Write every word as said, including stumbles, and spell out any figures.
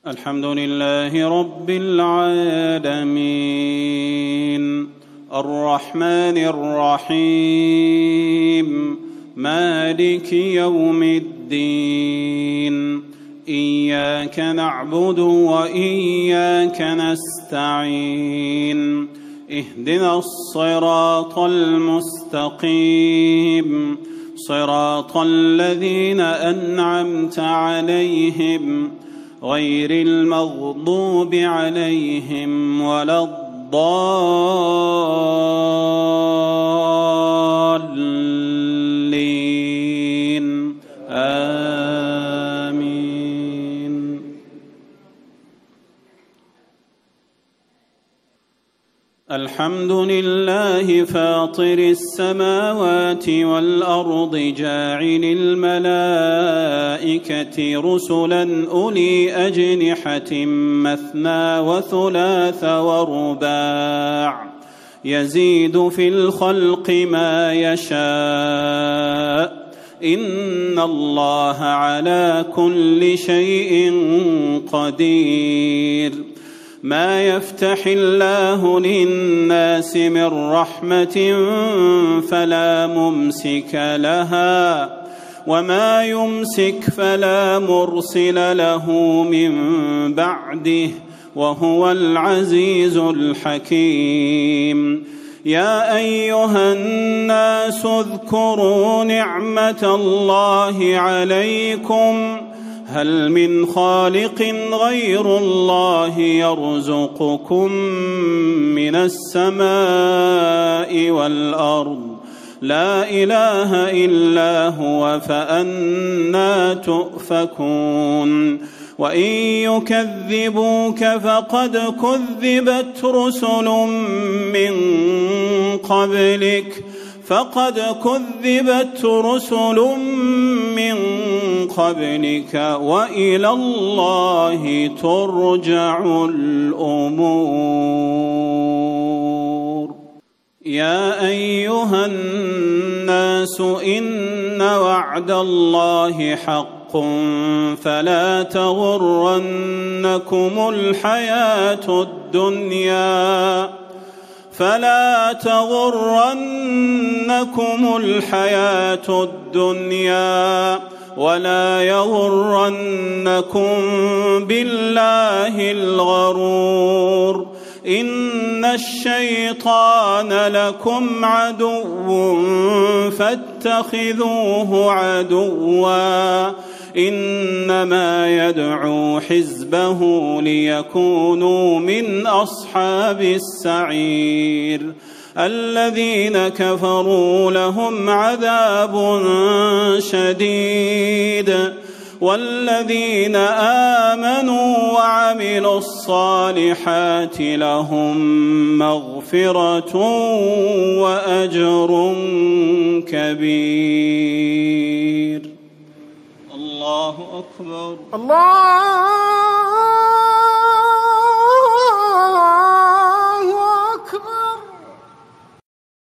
الحمد لله رب العالمين الرحمن الرحيم مالك يوم الدين إياك نعبد وإياك نستعين اهدنا الصراط المستقيم صراط الذين أنعمت عليهم غير المغضوب عليهم ولا الضالين آمين. الحمد لله فاطر السماوات والأرض جاعل الملائكة رسلا أولي أجنحة مثنى وثلاث ورباع يزيد في الخلق ما يشاء إن الله على كل شيء قدير. ما يفتح الله للناس من رحمة فلا ممسك لها وما يمسك فلا مرسل له من بعده وهو العزيز الحكيم. يا أيها الناس اذكروا نعمة الله عليكم هل من خالق غير الله يرزقكم من السماء والأرض لا إله إلا هو فأنى تؤفكون. وإن يكذبوك فقد كذبت رسل من قبلك فقد كذبت رسل من قبلك وإلى الله ترجع الأمور. يا أيها الناس إن وعد الله حق فلا تغرنكم الحياة الدنيا فلا تغرنكم الحياة الدنيا ولا يغرنكم بالله الغرور. إن الشيطان لكم عدو فاتخذوه عدوا إنما يدعو حزبه ليكونوا من أصحاب السعير. الذين كفروا لهم عذاب شديد والذين آمنوا وعملوا الصالحات لهم مغفرة وأجر كبير. الله أكبر. الله